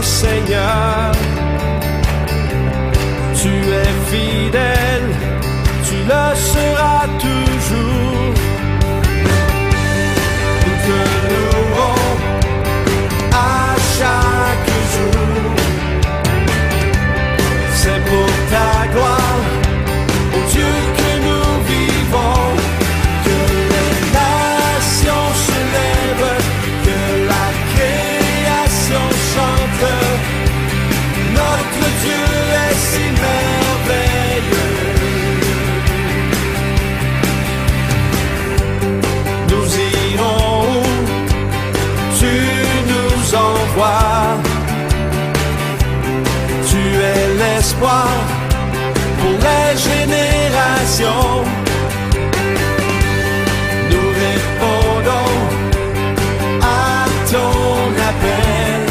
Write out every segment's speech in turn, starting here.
Seigneur. Tu es fidèle, tu le seras toujours. Nous te louons à chaque jour. C'est pour ta gloire, ô Dieu, que nous vivons. Que les nations se lèvent, que la création chante. Notre Dieu est si merveilleux. Nous irons où tu nous envoies. Tu es l'espoir pour les générations. Nous répondons à ton appel.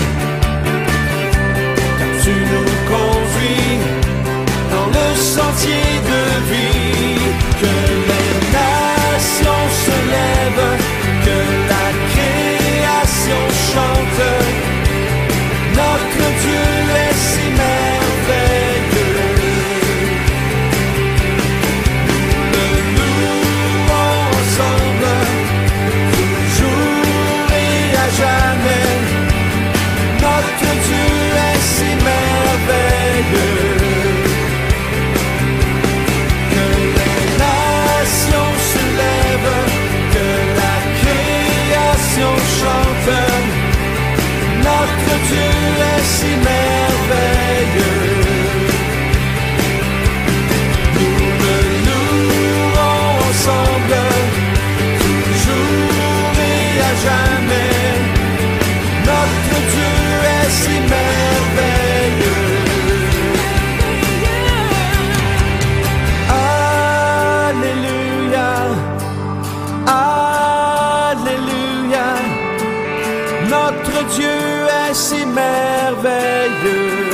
Tu nous conduis dans le sentier de vie. Que les nations se lèvent, que la création chante. Notre Dieu est si merveilleux. Nous le louons ensemble, toujours et à jamais. Notre Dieu est si merveilleux. Que les nations se lèvent, que la création chante. Notre Dieu est si merveilleux. Nous le louons ensemble, toujours et à jamais. Notre Dieu est si merveilleux. Alléluia, Alléluia. Notre Dieu est si merveilleux.